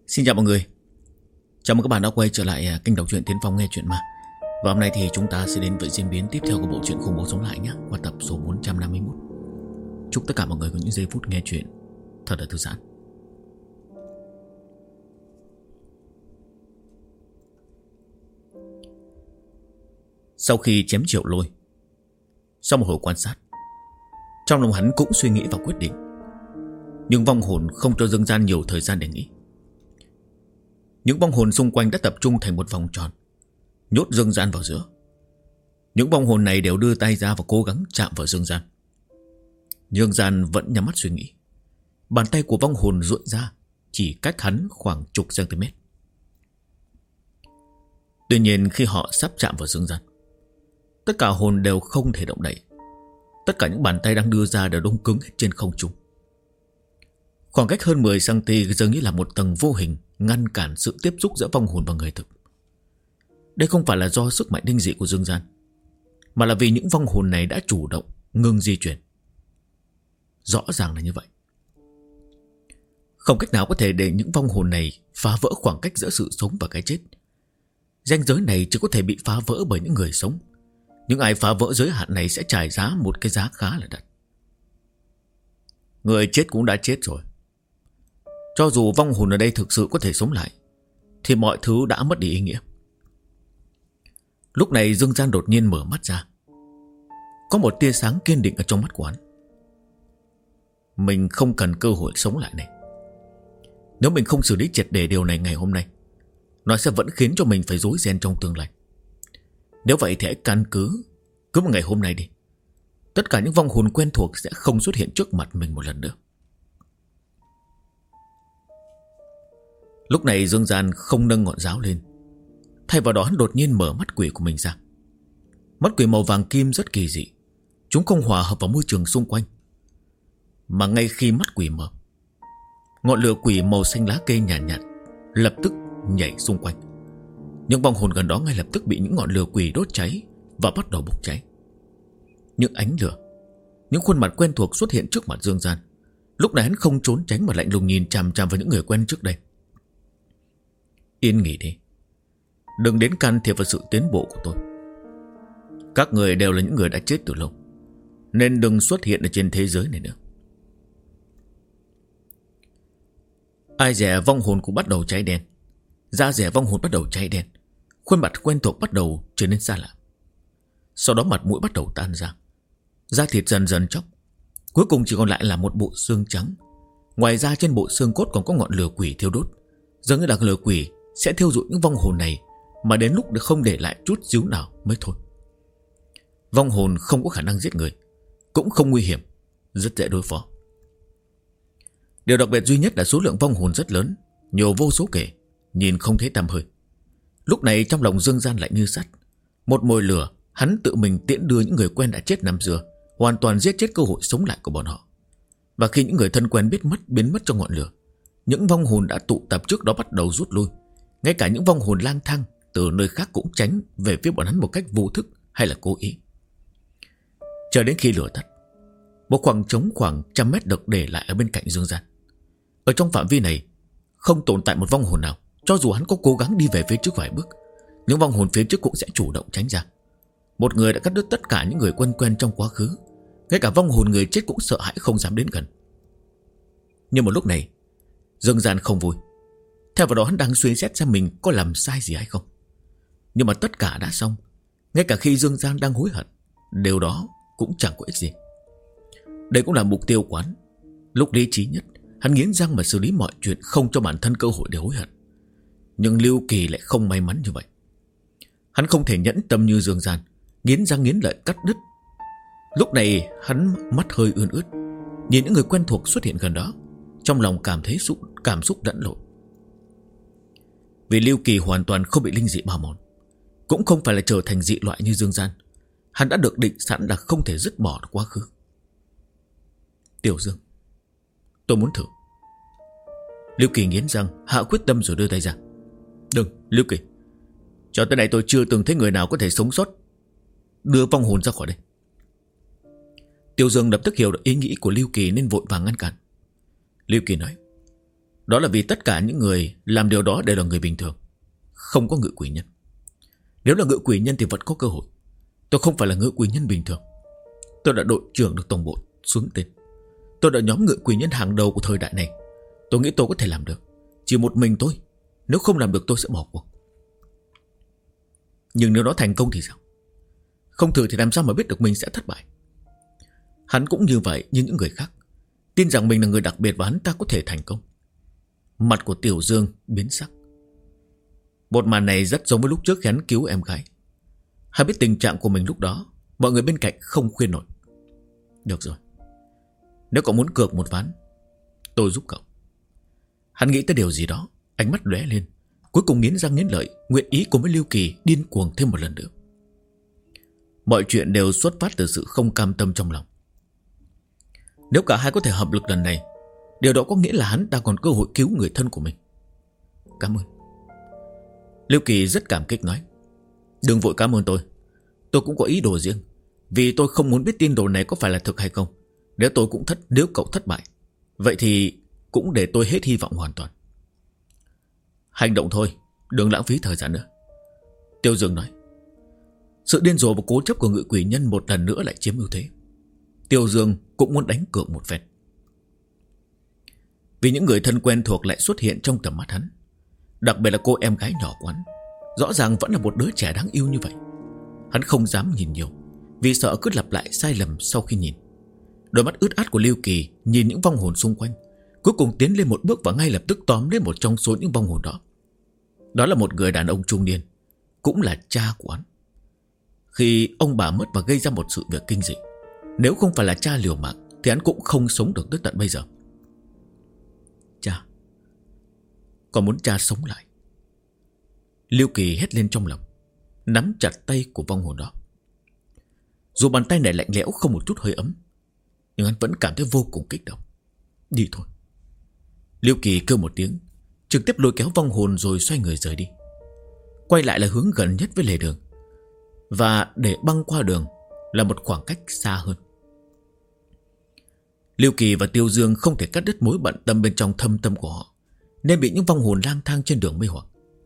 Xin chào mọi người. Chào mừng các bạn đã quay trở lại kênh đọc truyện Tiến Phong nghe truyện ma. Và hôm nay thì chúng ta sẽ đến với diễn biến tiếp theo của bộ truyện Khủng Bố Sống Lại nhé, qua tập số 451. Chúc tất cả mọi người có những giây phút nghe truyện thật là thư giãn. Sau khi chém Triệu Lôi, sau một hồi quan sát, trong lòng hắn cũng suy nghĩ và quyết định. Nhưng vong hồn không cho Dương Gian nhiều thời gian để nghĩ. Những vong hồn xung quanh đã tập trung thành một vòng tròn, nhốt Dương Gian vào giữa. Những vong hồn này đều đưa tay ra và cố gắng chạm vào Dương Gian. Dương Gian vẫn nhắm mắt suy nghĩ. Bàn tay của vong hồn duỗi ra, chỉ cách hắn khoảng chục cm. Tuy nhiên khi họ sắp chạm vào Dương Gian, tất cả hồn đều không thể động đậy. Tất cả những bàn tay đang đưa ra đều đông cứng hết trên không trung. Khoảng cách hơn 10 cm dường như là một tầng vô hình ngăn cản sự tiếp xúc giữa vong hồn và người thực. Đây không phải là do sức mạnh linh dị của Dương Gian, mà là vì những vong hồn này đã chủ động ngừng di chuyển. Rõ ràng là như vậy. Không cách nào có thể để những vong hồn này phá vỡ khoảng cách giữa sự sống và cái chết. Ranh giới này chỉ có thể bị phá vỡ bởi những người sống. Những ai phá vỡ giới hạn này sẽ trả giá một cái giá khá là đắt. Người chết cũng đã chết rồi. Cho dù vong hồn ở đây thực sự có thể sống lại, thì mọi thứ đã mất đi ý nghĩa. Lúc này Dương Gian đột nhiên mở mắt ra. Có một tia sáng kiên định ở trong mắt của hắn. Mình không cần cơ hội sống lại này. Nếu mình không xử lý triệt để điều này ngày hôm nay, nó sẽ vẫn khiến cho mình phải rối ren trong tương lai. Nếu vậy thì hãy căn cứ một ngày hôm nay đi. Tất cả những vong hồn quen thuộc sẽ không xuất hiện trước mặt mình một lần nữa. Lúc này Dương Gian không nâng ngọn giáo lên. Thay vào đó hắn đột nhiên mở mắt quỷ của mình ra. Mắt quỷ màu vàng kim rất kỳ dị. Chúng không hòa hợp vào môi trường xung quanh. Mà ngay khi mắt quỷ mở, ngọn lửa quỷ màu xanh lá cây nhàn nhạt lập tức nhảy xung quanh. Những vong hồn gần đó ngay lập tức bị những ngọn lửa quỷ đốt cháy và bắt đầu bốc cháy. Những ánh lửa, những khuôn mặt quen thuộc xuất hiện trước mặt Dương Gian. Lúc này hắn không trốn tránh mà lạnh lùng nhìn chằm chằm vào những người quen trước đây. Yên nghỉ đi. Đừng đến can thiệp vào sự tiến bộ của tôi. Các người đều là những người đã chết từ lâu, nên đừng xuất hiện ở trên thế giới này nữa. Ai dè vong hồn cũng bắt đầu cháy đen. Da dẻ vong hồn bắt đầu cháy đen. Khuôn mặt quen thuộc bắt đầu trở nên xa lạ. Sau đó mặt mũi bắt đầu tan ra. Da thịt dần dần chóc. Cuối cùng chỉ còn lại là một bộ xương trắng. Ngoài ra trên bộ xương cốt còn có ngọn lửa quỷ thiêu đốt. Dường như là lửa quỷ sẽ thiêu rụi những vong hồn này, mà đến lúc không để lại chút díu nào mới thôi. Vong hồn không có khả năng giết người, cũng không nguy hiểm, rất dễ đối phó. Điều đặc biệt duy nhất là số lượng vong hồn rất lớn, nhiều vô số kể, nhìn không thấy tăm hơi. Lúc này trong lòng Dương Gian lại như sắt. Một mồi lửa, hắn tự mình tiễn đưa những người quen đã chết năm xưa, hoàn toàn giết chết cơ hội sống lại của bọn họ. Và khi những người thân quen biến mất trong ngọn lửa, những vong hồn đã tụ tập trước đó bắt đầu rút lui. Ngay cả những vong hồn lang thang từ nơi khác cũng tránh về phía bọn hắn một cách vô thức hay là cố ý. Chờ đến khi lửa tắt, một khoảng trống khoảng 100 mét được để lại ở bên cạnh Dương Gian. Ở trong phạm vi này không tồn tại một vong hồn nào. Cho dù hắn có cố gắng đi về phía trước vài bước, những vong hồn phía trước cũng sẽ chủ động tránh ra. Một người đã cắt đứt tất cả những người quen trong quá khứ. Ngay cả vong hồn người chết cũng sợ hãi không dám đến gần. Nhưng một lúc này Dương Gian không vui. Theo vào đó hắn đang suy xét xem mình có làm sai gì hay không. Nhưng mà tất cả đã xong. Ngay cả khi Dương Gian đang hối hận, điều đó cũng chẳng có ích gì. Đây cũng là mục tiêu quán. Lúc lý trí nhất, hắn nghiến răng mà xử lý mọi chuyện, không cho bản thân cơ hội để hối hận. Nhưng Lưu Kỳ lại không may mắn như vậy. Hắn không thể nhẫn tâm như Dương Gian, nghiến răng nghiến lợi cắt đứt. Lúc này hắn mắt hơi ươn ướt, nhìn những người quen thuộc xuất hiện gần đó, trong lòng cảm thấy cảm xúc lẫn lộn. Vì Lưu Kỳ hoàn toàn không bị linh dị bào mòn, cũng không phải là trở thành dị loại như Dương Gian. Hắn đã được định sẵn là không thể dứt bỏ quá khứ. Tiểu Dương, tôi muốn thử. Lưu Kỳ nghiến răng, hạ quyết tâm rồi đưa tay ra. Đừng, Lưu Kỳ, cho tới nay tôi chưa từng thấy người nào có thể sống sót. Đưa vong hồn ra khỏi đây. Tiểu Dương lập tức hiểu được ý nghĩ của Lưu Kỳ nên vội vàng ngăn cản. Lưu Kỳ nói, Đó là vì tất cả những người làm điều đó đều là người bình thường, không có ngự quỷ nhân. Nếu là ngự quỷ nhân thì vẫn có cơ hội. Tôi không phải là ngự quỷ nhân bình thường. Tôi đã đội trưởng được tổng bộ xuống tên. Tôi đã nhóm ngự quỷ nhân hàng đầu của thời đại này. Tôi nghĩ tôi có thể làm được. Chỉ một mình tôi. Nếu không làm được tôi sẽ bỏ cuộc. Nhưng nếu nó thành công thì sao? Không thử thì làm sao mà biết được mình sẽ thất bại. Hắn cũng như vậy như những người khác, tin rằng mình là người đặc biệt và hắn ta có thể thành công. Mặt của Tiểu Dương biến sắc. Một màn này rất giống với lúc trước khi hắn cứu em gái. Hắn biết tình trạng của mình lúc đó. Mọi người bên cạnh không khuyên nổi. Được rồi, nếu cậu muốn cược một ván, tôi giúp cậu. Hắn nghĩ tới điều gì đó, ánh mắt lóe lên, cuối cùng nghiến răng nghiến lợi, nguyện ý cùng với Lưu Kỳ điên cuồng thêm một lần nữa. Mọi chuyện đều xuất phát từ sự không cam tâm trong lòng. Nếu cả hai có thể hợp lực lần này, điều đó có nghĩa là hắn đang còn cơ hội cứu người thân của mình. Cảm ơn. Lưu Kỳ rất cảm kích nói. Đừng vội cảm ơn tôi. Tôi cũng có ý đồ riêng. Vì tôi không muốn biết tin đồn này có phải là thực hay không. Nếu cậu thất bại, vậy thì cũng để tôi hết hy vọng hoàn toàn. Hành động thôi, đừng lãng phí thời gian nữa. Tiêu Dương nói. Sự điên rồ và cố chấp của ngự quỷ nhân một lần nữa lại chiếm ưu thế. Tiêu Dương cũng muốn đánh cược một phen. Vì những người thân quen thuộc lại xuất hiện trong tầm mắt hắn. Đặc biệt là cô em gái nhỏ của hắn. Rõ ràng vẫn là một đứa trẻ đáng yêu như vậy. Hắn không dám nhìn nhiều, vì sợ cứ lặp lại sai lầm sau khi nhìn. Đôi mắt ướt át của Lưu Kỳ nhìn những vong hồn xung quanh, cuối cùng tiến lên một bước và ngay lập tức tóm lấy một trong số những vong hồn đó. Đó là một người đàn ông trung niên, cũng là cha của hắn. Khi ông bà mất và gây ra một sự việc kinh dị, nếu không phải là cha liều mạng thì hắn cũng không sống được tới tận bây giờ. Cha, còn muốn cha sống lại. Lưu Kỳ hét lên trong lòng, nắm chặt tay của vong hồn đó. Dù bàn tay này lạnh lẽo không một chút hơi ấm, nhưng hắn vẫn cảm thấy vô cùng kích động. Đi thôi. Lưu Kỳ kêu một tiếng, trực tiếp lôi kéo vong hồn rồi xoay người rời đi. Quay lại là hướng gần nhất với lề đường, và để băng qua đường là một khoảng cách xa hơn. Lưu Kỳ và Tiêu Dương không thể cắt đứt mối bận tâm bên trong thâm tâm của họ, nên bị những vong hồn lang thang trên đường mê hoặc.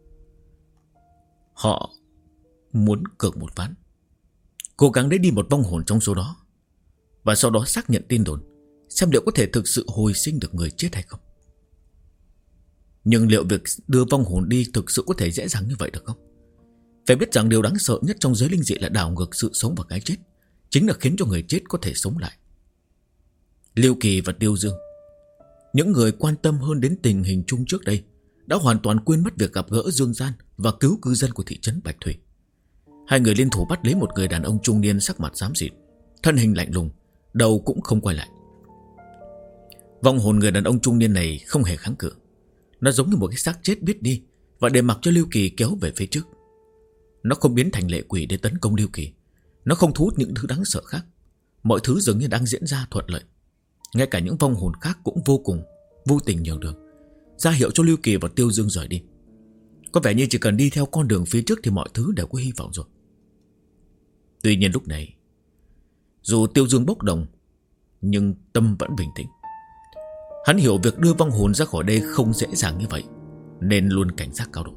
Họ muốn cược một ván, cố gắng để đi một vong hồn trong số đó, và sau đó xác nhận tin đồn, xem liệu có thể thực sự hồi sinh được người chết hay không. Nhưng liệu việc đưa vong hồn đi thực sự có thể dễ dàng như vậy được không? Phải biết rằng điều đáng sợ nhất trong giới linh dị là đảo ngược sự sống và cái chết, chính là khiến cho người chết có thể sống lại. Lưu Kỳ và Tiêu Dương, những người quan tâm hơn đến tình hình chung trước đây, đã hoàn toàn quên mất việc gặp gỡ Dương Gian và cứu cư dân của thị trấn Bạch Thủy. Hai người liên thủ bắt lấy một người đàn ông trung niên sắc mặt xám xịt, thân hình lạnh lùng, đầu cũng không quay lại. Vong hồn người đàn ông trung niên này không hề kháng cự. Nó giống như một cái xác chết biết đi, và để mặc cho Lưu Kỳ kéo về phía trước. Nó không biến thành lệ quỷ để tấn công Lưu Kỳ. Nó không thu hút những thứ đáng sợ khác. Mọi thứ dường như đang diễn ra thuận lợi. Ngay cả những vong hồn khác cũng vô tình nhường đường, ra hiệu cho Lưu Kỳ và Tiêu Dương rời đi. Có vẻ như chỉ cần đi theo con đường phía trước thì mọi thứ đều có hy vọng rồi. Tuy nhiên lúc này, dù Tiêu Dương bốc đồng, nhưng tâm vẫn bình tĩnh. Hắn hiểu việc đưa vong hồn ra khỏi đây không dễ dàng như vậy, nên luôn cảnh giác cao độ.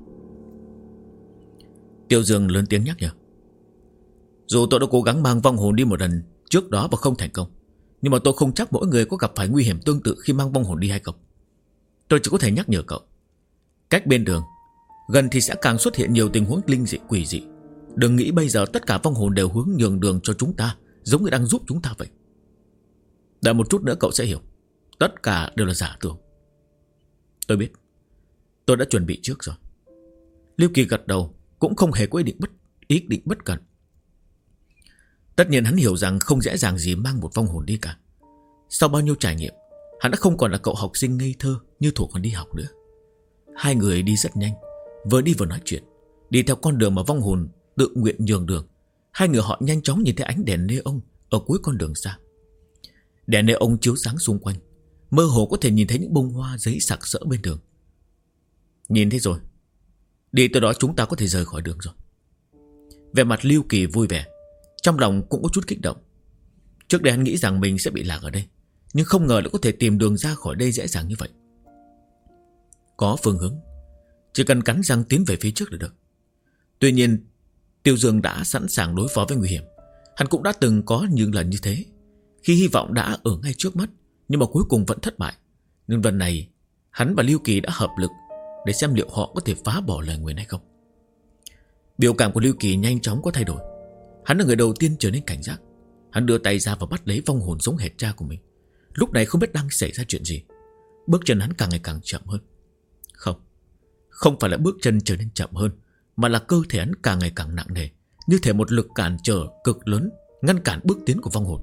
Tiêu Dương lớn tiếng nhắc nhở. Dù tôi đã cố gắng mang vong hồn đi một lần trước đó và không thành công, nhưng mà tôi không chắc mỗi người có gặp phải nguy hiểm tương tự khi mang vong hồn đi hay không. Tôi chỉ có thể nhắc nhở cậu, cách bên đường gần thì sẽ càng xuất hiện nhiều tình huống linh dị quỷ dị. Đừng nghĩ bây giờ tất cả vong hồn đều hướng nhường đường cho chúng ta, giống như đang giúp chúng ta vậy. Đợi một chút nữa cậu sẽ hiểu, tất cả đều là giả tưởng. Tôi biết, tôi đã chuẩn bị trước rồi. Lưu Kỳ gật đầu, cũng không hề có ý định bất cẩn. Tất nhiên hắn hiểu rằng không dễ dàng gì mang một vong hồn đi cả. Sau bao nhiêu trải nghiệm, hắn đã không còn là cậu học sinh ngây thơ như thuở còn đi học nữa. Hai người đi rất nhanh, vừa đi vừa nói chuyện, đi theo con đường mà vong hồn tự nguyện nhường đường. Hai người họ nhanh chóng nhìn thấy ánh đèn neon ở cuối con đường xa. Đèn neon chiếu sáng xung quanh, mơ hồ có thể nhìn thấy những bông hoa giấy sặc sỡ bên đường. Nhìn thấy rồi, đi tới đó chúng ta có thể rời khỏi đường rồi. Vẻ mặt Lưu Kỳ vui vẻ, trong lòng cũng có chút kích động. Trước đây hắn nghĩ rằng mình sẽ bị lạc ở đây, nhưng không ngờ lại có thể tìm đường ra khỏi đây dễ dàng như vậy. có phương hướng, chỉ cần cắn răng tiến về phía trước là được. Tuy nhiên Tiêu Dương đã sẵn sàng đối phó với nguy hiểm. Hắn cũng đã từng có những lần như thế, khi hy vọng đã ở ngay trước mắt, nhưng mà cuối cùng vẫn thất bại. Nhưng lần này hắn và Lưu Kỳ đã hợp lực để xem liệu họ có thể phá bỏ lời nguyền hay không. Biểu cảm của Lưu Kỳ nhanh chóng có thay đổi. Hắn là người đầu tiên trở nên cảnh giác. Hắn đưa tay ra và bắt lấy vong hồn giống hệt cha của mình. Lúc này không biết đang xảy ra chuyện gì. Bước chân hắn càng ngày càng chậm hơn. Không phải là bước chân trở nên chậm hơn, mà là cơ thể hắn càng ngày càng nặng nề, như thể một lực cản trở cực lớn ngăn cản bước tiến của vong hồn.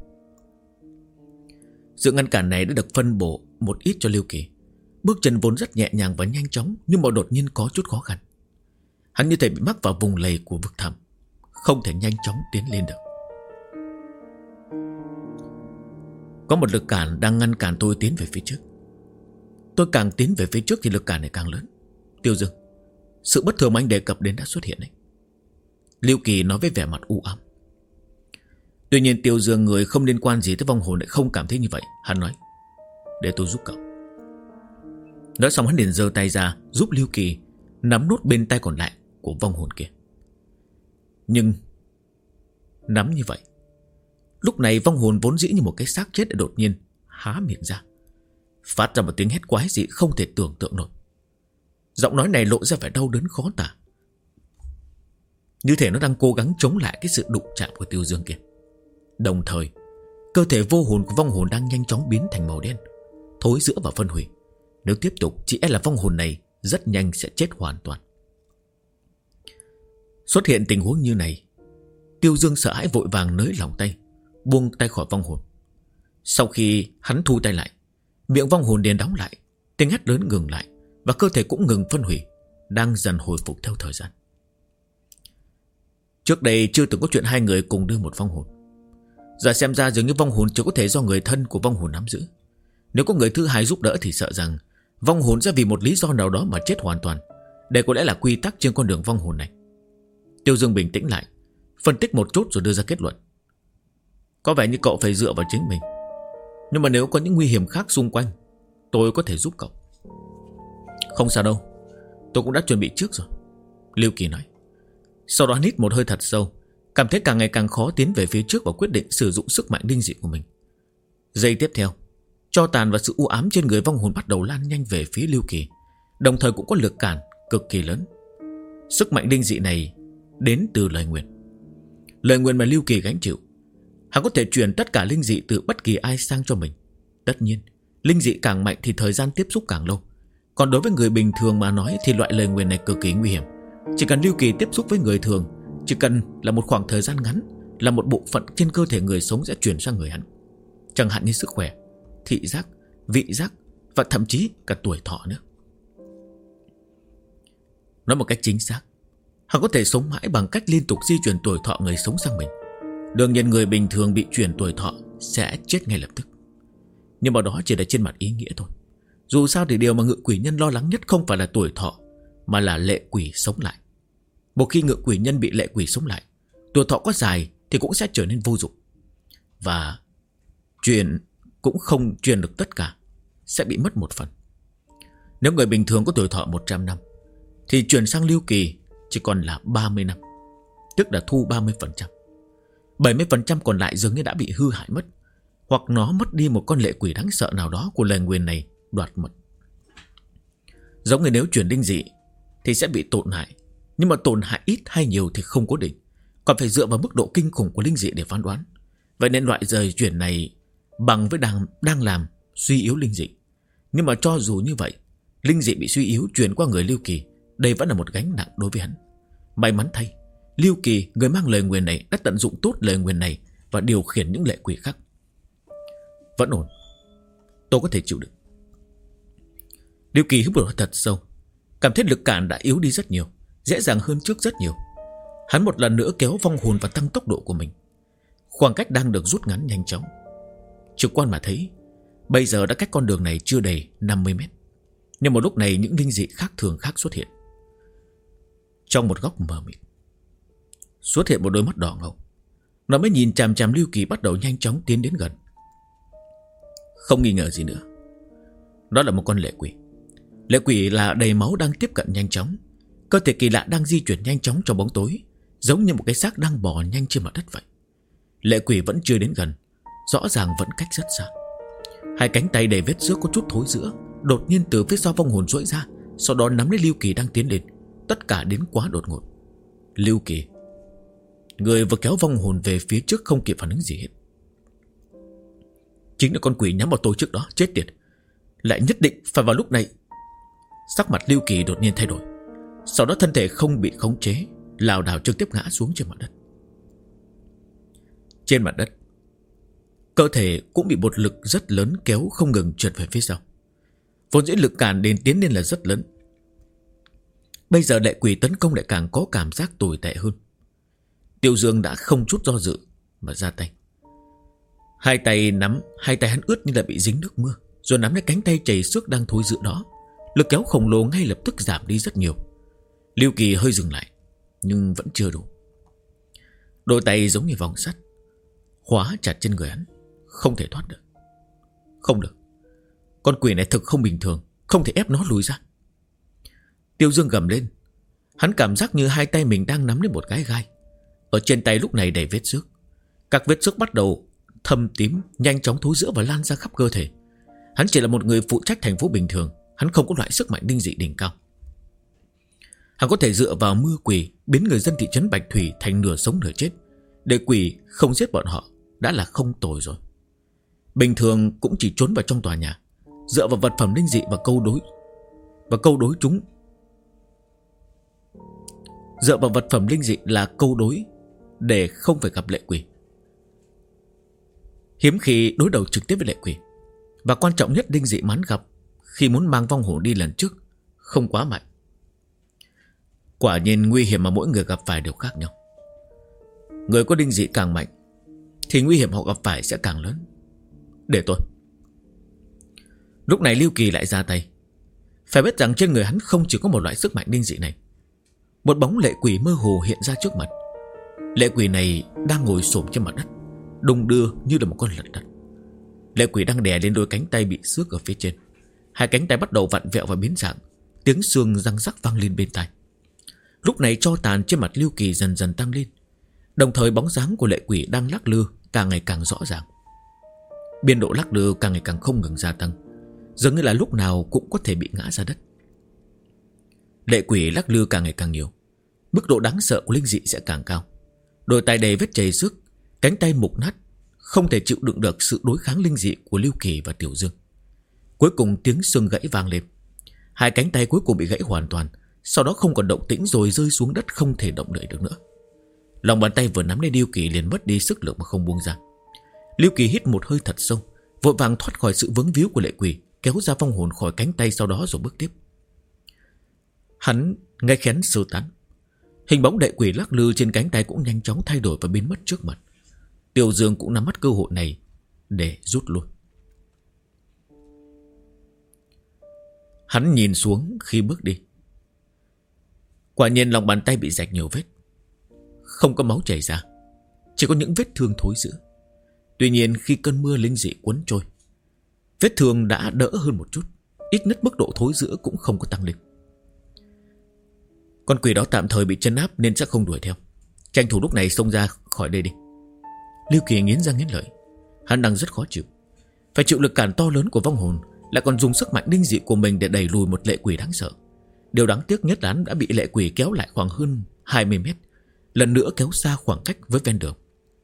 Sự ngăn cản này đã được phân bổ một ít cho Lưu Kỳ. Bước chân vốn rất nhẹ nhàng và nhanh chóng, nhưng mà đột nhiên có chút khó khăn. Hắn như thể bị mắc vào vùng lầy của vực thẳm, không thể nhanh chóng tiến lên được. Có một lực cản đang ngăn cản tôi tiến về phía trước. Tôi càng tiến về phía trước thì lực cản này càng lớn. Tiêu Dương, sự bất thường mà anh đề cập đến đã xuất hiện đấy. Lưu Kỳ nói với vẻ mặt u ám. Tuy nhiên Tiêu Dương, người không liên quan gì tới vong hồn, lại không cảm thấy như vậy. Hắn nói, để tôi giúp cậu. Nói xong hắn liền giơ tay ra giúp Lưu Kỳ nắm nút bên tay còn lại của vong hồn kia. Nhưng nắm như vậy, lúc này vong hồn vốn dĩ như một cái xác chết đã đột nhiên há miệng ra, phát ra một tiếng hét quái dị không thể tưởng tượng nổi. Giọng nói này lộ ra vẻ đau đớn khó tả, như thể nó đang cố gắng chống lại cái sự đụng chạm của Tiêu Dương kia. Đồng thời cơ thể vô hồn của vong hồn đang nhanh chóng biến thành màu đen, thối rữa và phân hủy. Nếu tiếp tục, chỉ e là vong hồn này rất nhanh sẽ chết hoàn toàn. Xuất hiện tình huống như này, Tiêu Dương sợ hãi vội vàng nới lỏng tay, buông tay khỏi vong hồn. Sau khi hắn thu tay lại, miệng vong hồn liền đóng lại, tiếng hét lớn ngừng lại, và cơ thể cũng ngừng phân hủy, đang dần hồi phục theo thời gian. Trước đây chưa từng có chuyện hai người cùng đưa một vong hồn. Giờ xem ra dường như vong hồn chỉ có thể do người thân của vong hồn nắm giữ. Nếu có người thứ hai giúp đỡ thì sợ rằng vong hồn sẽ vì một lý do nào đó mà chết hoàn toàn. Đây có lẽ là quy tắc trên con đường vong hồn này. Tiêu Dương bình tĩnh lại, phân tích một chút rồi đưa ra kết luận. Có vẻ như cậu phải dựa vào chính mình, nhưng mà nếu có những nguy hiểm khác xung quanh, tôi có thể giúp cậu. Không sao đâu, tôi cũng đã chuẩn bị trước rồi, Lưu Kỳ nói. Sau đó hít một hơi thật sâu, cảm thấy càng ngày càng khó tiến về phía trước và quyết định sử dụng sức mạnh linh dị của mình. Giây tiếp theo, tro tàn và sự u ám trên người vong hồn bắt đầu lan nhanh về phía Lưu Kỳ, đồng thời cũng có lực cản cực kỳ lớn. Sức mạnh linh dị này đến từ lời nguyền. Lời nguyền mà Lưu Kỳ gánh chịu. Hắn có thể truyền tất cả linh dị từ bất kỳ ai sang cho mình. Tất nhiên, linh dị càng mạnh thì thời gian tiếp xúc càng lâu. Còn đối với người bình thường mà nói thì loại lời nguyền này cực kỳ nguy hiểm. Chỉ cần Lưu Kỳ tiếp xúc với người thường, chỉ cần là một khoảng thời gian ngắn, là một bộ phận trên cơ thể người sống sẽ chuyển sang người hắn. Chẳng hạn như sức khỏe, thị giác, vị giác và thậm chí cả tuổi thọ nữa. Nói một cách chính xác, hắn có thể sống mãi bằng cách liên tục di chuyển tuổi thọ người sống sang mình. Đương nhiên người bình thường bị chuyển tuổi thọ sẽ chết ngay lập tức. Nhưng mà đó chỉ là trên mặt ý nghĩa thôi. Dù sao thì điều mà ngự quỷ nhân lo lắng nhất không phải là tuổi thọ, mà là lệ quỷ sống lại. Một khi ngự quỷ nhân bị lệ quỷ sống lại, tuổi thọ có dài thì cũng sẽ trở nên vô dụng. Và truyền cũng không truyền được tất cả, sẽ bị mất một phần. Nếu người bình thường có tuổi thọ 100 năm thì chuyển sang Lưu Kỳ chỉ còn là 30 năm, tức là thu 30%. 70% còn lại dường như đã bị hư hại mất, hoặc nó mất đi một con lệ quỷ đáng sợ nào đó của lời nguyền này đoạt mất. Giống như nếu chuyển linh dị thì sẽ bị tổn hại, nhưng mà tổn hại ít hay nhiều thì không cố định, còn phải dựa vào mức độ kinh khủng của linh dị để phán đoán. Vậy nên loại rời chuyển này bằng với đang làm suy yếu linh dị. Nhưng mà cho dù như vậy, linh dị bị suy yếu chuyển qua người Lưu Kỳ, đây vẫn là một gánh nặng đối với hắn. May mắn thay, Lưu Kỳ, người mang lời nguyền này, đã tận dụng tốt lời nguyền này và điều khiển những lệ quỷ khác. Vẫn ổn, tôi có thể chịu đựng. Lưu Kỳ hít một hơi thật sâu, cảm thấy lực cản đã yếu đi rất nhiều, dễ dàng hơn trước rất nhiều. Hắn một lần nữa kéo vong hồn và tăng tốc độ của mình. Khoảng cách đang được rút ngắn nhanh chóng. Trực quan mà thấy, bây giờ đã cách con đường này chưa đầy 50 mét. Nhưng một lúc này những linh dị khác thường khác xuất hiện. Trong một góc mờ mịt xuất hiện một đôi mắt đỏ ngầu. Nó mới nhìn chằm chằm Lưu Kỳ, bắt đầu nhanh chóng tiến đến gần. Không nghi ngờ gì nữa, đó là một con lệ quỷ. Lệ quỷ là đầy máu đang tiếp cận nhanh chóng. Cơ thể kỳ lạ đang di chuyển nhanh chóng trong bóng tối, giống như một cái xác đang bò nhanh trên mặt đất vậy. Lệ quỷ vẫn chưa đến gần, rõ ràng vẫn cách rất xa. Hai cánh tay đầy vết xước có chút thối rữa đột nhiên từ phía sau vong hồn duỗi ra, sau đó nắm lấy Lưu Kỳ đang tiến lên. Tất cả đến quá đột ngột. Lưu Kỳ, người vừa kéo vong hồn về phía trước không kịp phản ứng gì hết. Chính là con quỷ nhắm vào tôi trước đó, chết tiệt. Lại nhất định phải vào lúc này. Sắc mặt Lưu Kỳ đột nhiên thay đổi, sau đó thân thể không bị khống chế, lảo đảo trực tiếp ngã xuống trên mặt đất. Trên mặt đất, cơ thể cũng bị một lực rất lớn kéo không ngừng trượt về phía sau. Vốn dĩ lực cản đến tiến lên là rất lớn, bây giờ lệ quỷ tấn công lại càng có cảm giác tồi tệ hơn. Tiêu Dương đã không chút do dự mà ra tay. Hai tay hắn ướt như là bị dính nước mưa, rồi nắm lấy cánh tay chảy xước đang thối rữa đó. Lực kéo khổng lồ ngay lập tức giảm đi rất nhiều. Lưu Kỳ hơi dừng lại, nhưng vẫn chưa đủ. Đôi tay giống như vòng sắt khóa chặt trên người hắn, không thể thoát được. Không được, con quỷ này thực không bình thường, không thể ép nó lùi ra. Tiêu Dương gầm lên. Hắn cảm giác như hai tay mình đang nắm lấy một cái gai. Ở trên tay lúc này đầy vết xước. Các vết xước bắt đầu thâm tím, nhanh chóng thối rữa và lan ra khắp cơ thể. Hắn chỉ là một người phụ trách thành phố bình thường, hắn không có loại sức mạnh linh dị đỉnh cao. Hắn có thể dựa vào mưa quỷ biến người dân thị trấn Bạch Thủy thành nửa sống nửa chết. Để quỷ không giết bọn họ đã là không tồi rồi. Bình thường cũng chỉ trốn vào trong tòa nhà, dựa vào vật phẩm linh dị và câu đối chúng. Dựa vào vật phẩm linh dị là câu đối để không phải gặp lệ quỷ. Hiếm khi đối đầu trực tiếp với lệ quỷ. Và quan trọng nhất, linh dị mán gặp khi muốn mang vong hồn đi lần trước không quá mạnh. Quả nhiên nguy hiểm mà mỗi người gặp phải đều khác nhau. Người có linh dị càng mạnh thì nguy hiểm họ gặp phải sẽ càng lớn. Để tôi. Lúc này Lưu Kỳ lại ra tay. Phải biết rằng trên người hắn không chỉ có một loại sức mạnh linh dị này. Một bóng lệ quỷ mơ hồ hiện ra trước mặt. Lệ quỷ này đang ngồi xổm trên mặt đất, đung đưa như là một con lật đất. Lệ quỷ đang đè lên đôi cánh tay bị xước ở phía trên. Hai cánh tay bắt đầu vặn vẹo và biến dạng. Tiếng xương răng rắc vang lên bên tai. Lúc này tro tàn trên mặt Lưu Kỳ dần dần tăng lên. Đồng thời bóng dáng của lệ quỷ đang lắc lư càng ngày càng rõ ràng. Biên độ lắc lư càng ngày càng không ngừng gia tăng, dường như là lúc nào cũng có thể bị ngã ra đất. Lệ quỷ lắc lư càng ngày càng nhiều, mức độ đáng sợ của linh dị sẽ càng cao. Đôi tay đầy vết chảy xước, cánh tay mục nát, không thể chịu đựng được sự đối kháng linh dị của Lưu Kỳ và Tiểu Dương. Cuối cùng tiếng xương gãy vang lên. Hai cánh tay cuối cùng bị gãy hoàn toàn, sau đó không còn động tĩnh rồi rơi xuống đất, không thể động đậy được nữa. Lòng bàn tay vừa nắm lấy Lưu Kỳ liền mất đi sức lực mà không buông ra. Lưu Kỳ hít một hơi thật sâu, vội vàng thoát khỏi sự vướng víu của lệ quỷ, kéo ra vong hồn khỏi cánh tay, sau đó rồi bước tiếp. Hắn ngay khén sơ tán. Hình bóng lệ quỷ lắc lư trên cánh tay cũng nhanh chóng thay đổi và biến mất trước mặt. Tiểu Dương cũng nắm bắt cơ hội này để rút lui. Hắn nhìn xuống khi bước đi. Quả nhiên lòng bàn tay bị rạch nhiều vết, không có máu chảy ra, chỉ có những vết thương thối rữa. Tuy nhiên khi cơn mưa linh dị cuốn trôi, vết thương đã đỡ hơn một chút, ít nhất mức độ thối rữa cũng không có tăng lên. Con quỷ đó tạm thời bị trấn áp nên sẽ không đuổi theo. Tranh thủ lúc này xông ra khỏi đây đi. Lưu Kỳ nghiến răng nghiến lợi. Hắn đang rất khó chịu, phải chịu lực cản to lớn của vong hồn, lại còn dùng sức mạnh linh dị của mình để đẩy lùi một lệ quỷ đáng sợ. Điều đáng tiếc nhất là hắn đã bị lệ quỷ kéo lại khoảng hơn 20 mét, lần nữa kéo xa khoảng cách với ven đường.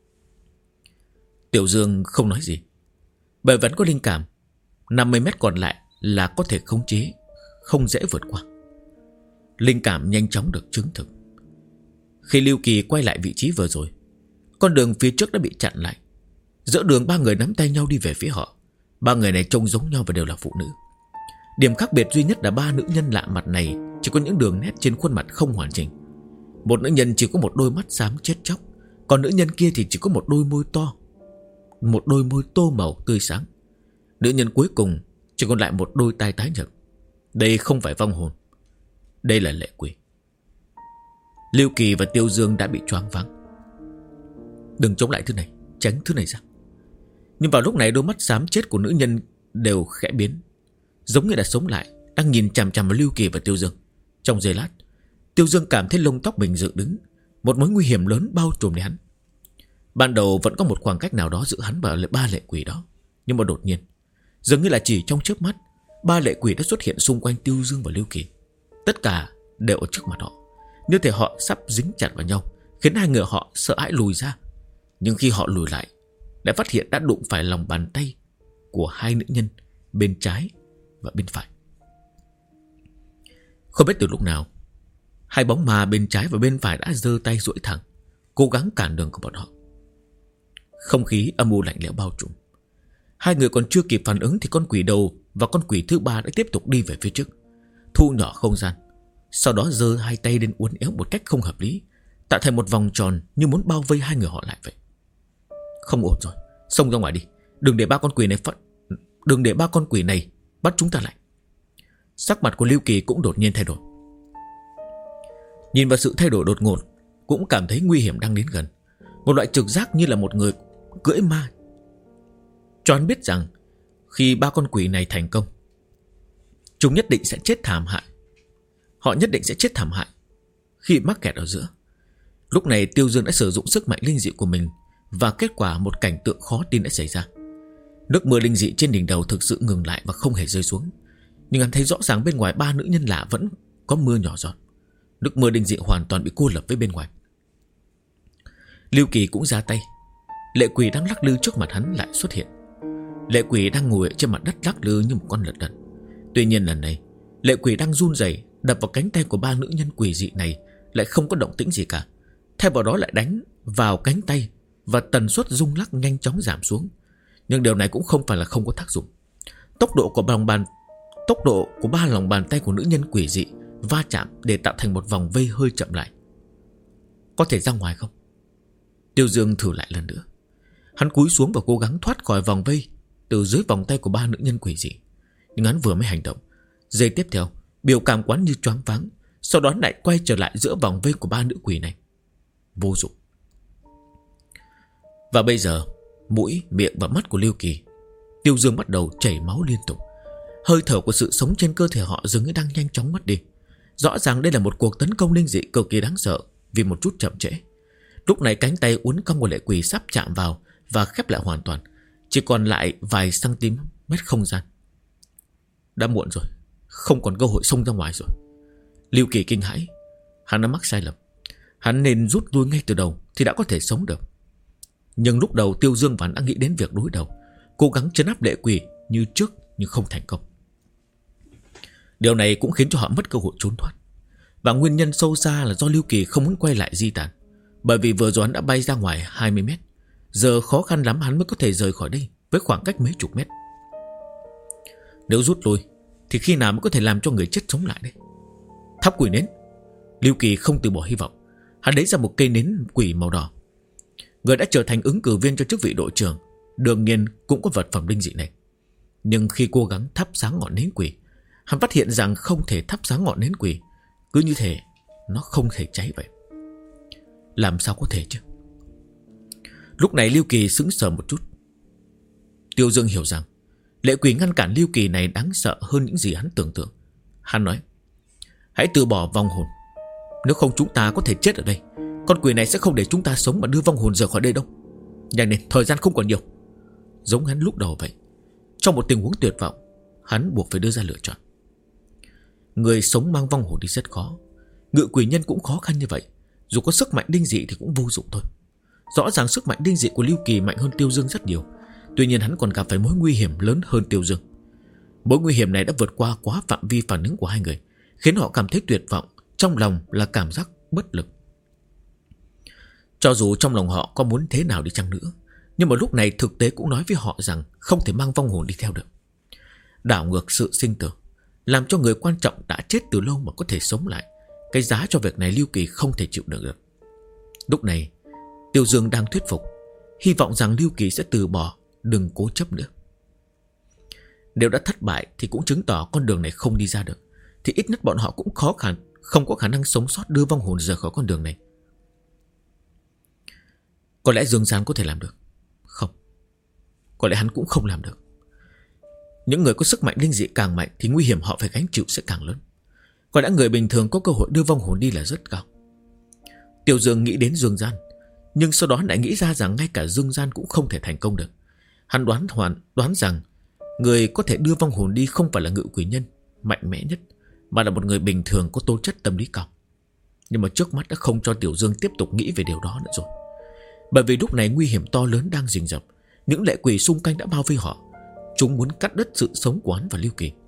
Tiểu Dương không nói gì, bởi vẫn có linh cảm 50 mét còn lại là có thể khống chế, không dễ vượt qua. Linh cảm nhanh chóng được chứng thực. Khi Lưu Kỳ quay lại vị trí vừa rồi, con đường phía trước đã bị chặn lại. Giữa đường ba người nắm tay nhau đi về phía họ. Ba người này trông giống nhau và đều là phụ nữ. Điểm khác biệt duy nhất là ba nữ nhân lạ mặt này chỉ có những đường nét trên khuôn mặt không hoàn chỉnh. Một nữ nhân chỉ có một đôi mắt xám chết chóc, còn nữ nhân kia thì chỉ có một đôi môi to, một đôi môi tô màu tươi sáng. Nữ nhân cuối cùng chỉ còn lại một đôi tai tái nhợt. Đây không phải vong hồn, đây là lệ quỷ. Lưu Kỳ và Tiêu Dương đã bị choáng váng. Đừng chống lại thứ này, tránh thứ này ra. Nhưng vào lúc này đôi mắt xám chết của nữ nhân đều khẽ biến, giống như đã sống lại, đang nhìn chằm chằm vào Lưu Kỳ và Tiêu Dương. Trong giây lát, Tiêu Dương cảm thấy lông tóc mình dựng đứng. Một mối nguy hiểm lớn bao trùm lấy hắn. Ban đầu vẫn có một khoảng cách nào đó giữa hắn và ba lệ quỷ đó, nhưng mà đột nhiên, dường như là chỉ trong chớp mắt, ba lệ quỷ đã xuất hiện xung quanh Tiêu Dương và Lưu Kỳ. Tất cả đều ở trước mặt họ, như thể họ sắp dính chặt vào nhau, khiến hai người họ sợ hãi lùi ra. Nhưng khi họ lùi lại, đã phát hiện đã đụng phải lòng bàn tay của hai nữ nhân bên trái và bên phải. Không biết từ lúc nào, hai bóng ma bên trái và bên phải đã giơ tay duỗi thẳng, cố gắng cản đường của bọn họ. Không khí âm u lạnh lẽo bao trùm. Hai người còn chưa kịp phản ứng thì con quỷ đầu và con quỷ thứ ba đã tiếp tục đi về phía trước, thu nhỏ không gian. Sau đó giơ hai tay lên uốn éo một cách không hợp lý, tạo thành một vòng tròn như muốn bao vây hai người họ lại vậy. Không ổn rồi, xông ra ngoài đi. Đừng để ba con quỷ này bắt chúng ta lại. Sắc mặt của Lưu Kỳ cũng đột nhiên thay đổi. Nhìn vào sự thay đổi đột ngột, cũng cảm thấy nguy hiểm đang đến gần. Một loại trực giác như là một người cưỡi ma cho hắn biết rằng khi ba con quỷ này thành công, chúng nhất định sẽ chết thảm hại. Họ nhất định sẽ chết thảm hại khi mắc kẹt ở giữa. Lúc này Tiêu Dương đã sử dụng sức mạnh linh dị của mình, và kết quả một cảnh tượng khó tin đã xảy ra. Nước mưa linh dị trên đỉnh đầu thực sự ngừng lại và không hề rơi xuống. Nhưng hắn thấy rõ ràng bên ngoài ba nữ nhân lạ vẫn có mưa nhỏ giọt. Nước mưa linh dị hoàn toàn bị cô lập với bên ngoài. Lưu Kỳ cũng ra tay. Lệ quỷ đang lắc lư trước mặt hắn lại xuất hiện. Lệ quỷ đang ngồi trên mặt đất lắc lư như một con lợn đần. Tuy nhiên lần này, lệ quỷ đang run rẩy đập vào cánh tay của ba nữ nhân quỷ dị này lại không có động tĩnh gì cả. Thay vào đó lại đánh vào cánh tay, và tần suất rung lắc nhanh chóng giảm xuống. Nhưng điều này cũng không phải là không có tác dụng. Tốc độ của ba lòng bàn tay của nữ nhân quỷ dị va chạm để tạo thành một vòng vây hơi chậm lại. Có thể ra ngoài không? Tiêu Dương thử lại lần nữa. Hắn cúi xuống và cố gắng thoát khỏi vòng vây từ dưới vòng tay của ba nữ nhân quỷ dị. Nhưng hắn vừa mới hành động, giây tiếp theo biểu cảm quán như choáng váng. Sau đó lại quay trở lại giữa vòng vây của ba nữ quỷ này. Vô dụng. Và bây giờ, mũi, miệng và mắt của Lưu Kỳ, Tiêu Dương bắt đầu chảy máu liên tục. Hơi thở của sự sống trên cơ thể họ dường như đang nhanh chóng mất đi. Rõ ràng đây là một cuộc tấn công linh dị cực kỳ đáng sợ vì một chút chậm trễ. Lúc này cánh tay uốn cong của lệ quỷ sắp chạm vào và khép lại hoàn toàn, chỉ còn lại vài cm không gian. Đã muộn rồi, không còn cơ hội xông ra ngoài rồi. Lưu Kỳ kinh hãi. Hắn đã mắc sai lầm. Hắn nên rút lui ngay từ đầu thì đã có thể sống được. Nhưng lúc đầu Tiêu Dương vẫn đã nghĩ đến việc đối đầu, cố gắng trấn áp lệ quỷ như trước nhưng không thành công. Điều này cũng khiến cho họ mất cơ hội trốn thoát. Và nguyên nhân sâu xa là do Lưu Kỳ không muốn quay lại di tản. Bởi vì vừa rồi hắn đã bay ra ngoài 20 mét. Giờ khó khăn lắm hắn mới có thể rời khỏi đây với khoảng cách mấy chục mét. Nếu rút lui thì khi nào mới có thể làm cho người chết sống lại đây? Thắp quỷ nến. Lưu Kỳ không từ bỏ hy vọng. Hắn lấy ra một cây nến quỷ màu đỏ. Người đã trở thành ứng cử viên cho chức vị đội trưởng, đương nhiên cũng có vật phẩm linh dị này. Nhưng khi cố gắng thắp sáng ngọn nến quỷ, hắn phát hiện rằng không thể thắp sáng ngọn nến quỷ. Cứ như thể nó không thể cháy vậy. Làm sao có thể chứ? Lúc này Lưu Kỳ sững sờ một chút. Tiêu Dương hiểu rằng lệ quỷ ngăn cản Lưu Kỳ này đáng sợ hơn những gì hắn tưởng tượng. Hắn nói: hãy từ bỏ vong hồn. Nếu không chúng ta có thể chết ở đây. Con quỷ này sẽ không để chúng ta sống mà đưa vong hồn rời khỏi đây đâu. Nhanh lên, thời gian không còn nhiều. Giống hắn lúc đầu vậy. Trong một tình huống tuyệt vọng, hắn buộc phải đưa ra lựa chọn. Người sống mang vong hồn đi rất khó. Ngự quỷ nhân cũng khó khăn như vậy. Dù có sức mạnh linh dị thì cũng vô dụng thôi. Rõ ràng sức mạnh linh dị của Lưu Kỳ mạnh hơn Tiêu Dương rất nhiều. Tuy nhiên hắn còn gặp phải mối nguy hiểm lớn hơn Tiêu Dương. Mối nguy hiểm này đã vượt qua quá phạm vi phản ứng của hai người, khiến họ cảm thấy tuyệt vọng. Trong lòng là cảm giác bất lực. Cho dù trong lòng họ có muốn thế nào đi chăng nữa, nhưng mà lúc này thực tế cũng nói với họ rằng không thể mang vong hồn đi theo được. Đảo ngược sự sinh tử, làm cho người quan trọng đã chết từ lâu mà có thể sống lại. Cái giá cho việc này Lưu Kỳ không thể chịu được. Lúc này Tiêu Dương đang thuyết phục, hy vọng rằng Lưu Kỳ sẽ từ bỏ, đừng cố chấp nữa. Nếu đã thất bại thì cũng chứng tỏ con đường này không đi ra được, thì ít nhất bọn họ cũng không có khả năng sống sót đưa vong hồn rời khỏi con đường này. Có lẽ Dương Gián có thể làm được. Không, có lẽ hắn cũng không làm được. Những người có sức mạnh linh dị càng mạnh thì nguy hiểm họ phải gánh chịu sẽ càng lớn. Còn đã người bình thường có cơ hội đưa vong hồn đi là rất cao. Tiêu Dương nghĩ đến Dương Gian, nhưng sau đó lại nghĩ ra rằng ngay cả Dương Gian cũng không thể thành công được. Hắn đoán rằng người có thể đưa vong hồn đi không phải là ngự quỷ nhân mạnh mẽ nhất, mà là một người bình thường có tố chất tâm lý cao. Nhưng mà trước mắt đã không cho Tiểu Dương tiếp tục nghĩ về điều đó nữa rồi. Bởi vì lúc này nguy hiểm to lớn đang rình rập. Những lệ quỷ xung quanh đã bao vây họ. Chúng muốn cắt đứt sự sống của hắn và Lưu Kỳ.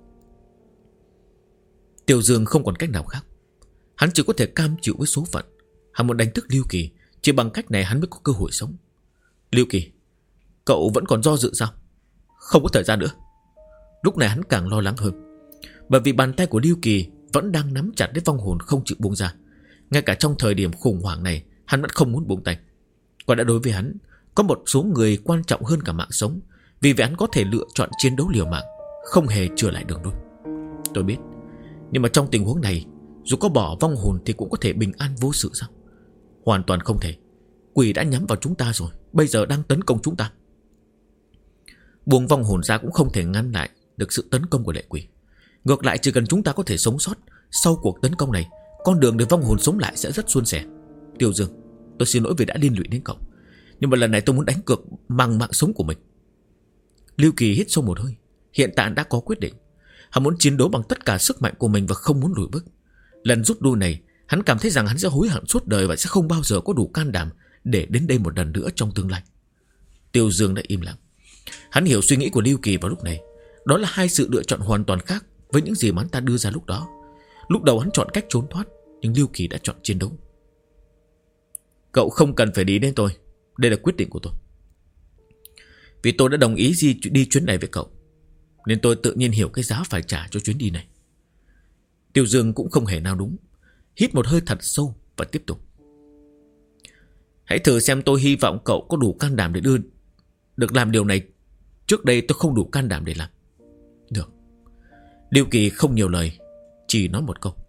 Tiểu Dương không còn cách nào khác. Hắn chỉ có thể cam chịu với số phận. Hắn muốn đánh thức Lưu Kỳ. Chỉ bằng cách này hắn mới có cơ hội sống. Lưu Kỳ, cậu vẫn còn do dự sao? Không có thời gian nữa. Lúc này hắn càng lo lắng hơn. Bởi vì bàn tay của Lưu Kỳ vẫn đang nắm chặt đến vong hồn không chịu buông ra. Ngay cả trong thời điểm khủng hoảng này, hắn vẫn không muốn buông tay. Còn đã đối với hắn, có một số người quan trọng hơn cả mạng sống. Vì vậy hắn có thể lựa chọn chiến đấu liều mạng, không hề chừa lại đường đôi. Tôi biết, nhưng mà trong tình huống này, dù có bỏ vong hồn thì cũng có thể bình an vô sự sao? Hoàn toàn không thể. Quỷ đã nhắm vào chúng ta rồi, bây giờ đang tấn công chúng ta. Buông vong hồn ra cũng không thể ngăn lại được sự tấn công của lệ quỷ. Ngược lại, chỉ cần chúng ta có thể sống sót sau cuộc tấn công này, con đường để vong hồn sống lại sẽ rất suôn sẻ. Tiêu Dương, tôi xin lỗi vì đã liên lụy đến cậu, nhưng mà lần này tôi muốn đánh cược bằng mạng sống của mình. Lưu Kỳ hít sâu một hơi. Hiện tại đã có quyết định. Hắn muốn chiến đấu bằng tất cả sức mạnh của mình và không muốn lùi bước. Lần rút lui này, hắn cảm thấy rằng hắn sẽ hối hận suốt đời và sẽ không bao giờ có đủ can đảm để đến đây một lần nữa trong tương lai. Tiêu Dương đã im lặng. Hắn hiểu suy nghĩ của Lưu Kỳ vào lúc này. Đó là hai sự lựa chọn hoàn toàn khác với những gì mà hắn ta đưa ra lúc đó. Lúc đầu hắn chọn cách trốn thoát, nhưng Lưu Kỳ đã chọn chiến đấu. Cậu không cần phải đi đến tôi. Đây là quyết định của tôi. Vì tôi đã đồng ý đi chuyến này với cậu, nên tôi tự nhiên hiểu cái giá phải trả cho chuyến đi này. Tiêu Dương cũng không hề nào đúng. Hít một hơi thật sâu và tiếp tục. Hãy thử xem tôi hy vọng cậu có đủ can đảm để được làm điều này. Trước đây tôi không đủ can đảm để làm. Được. Lưu Kỳ không nhiều lời, chỉ nói một câu.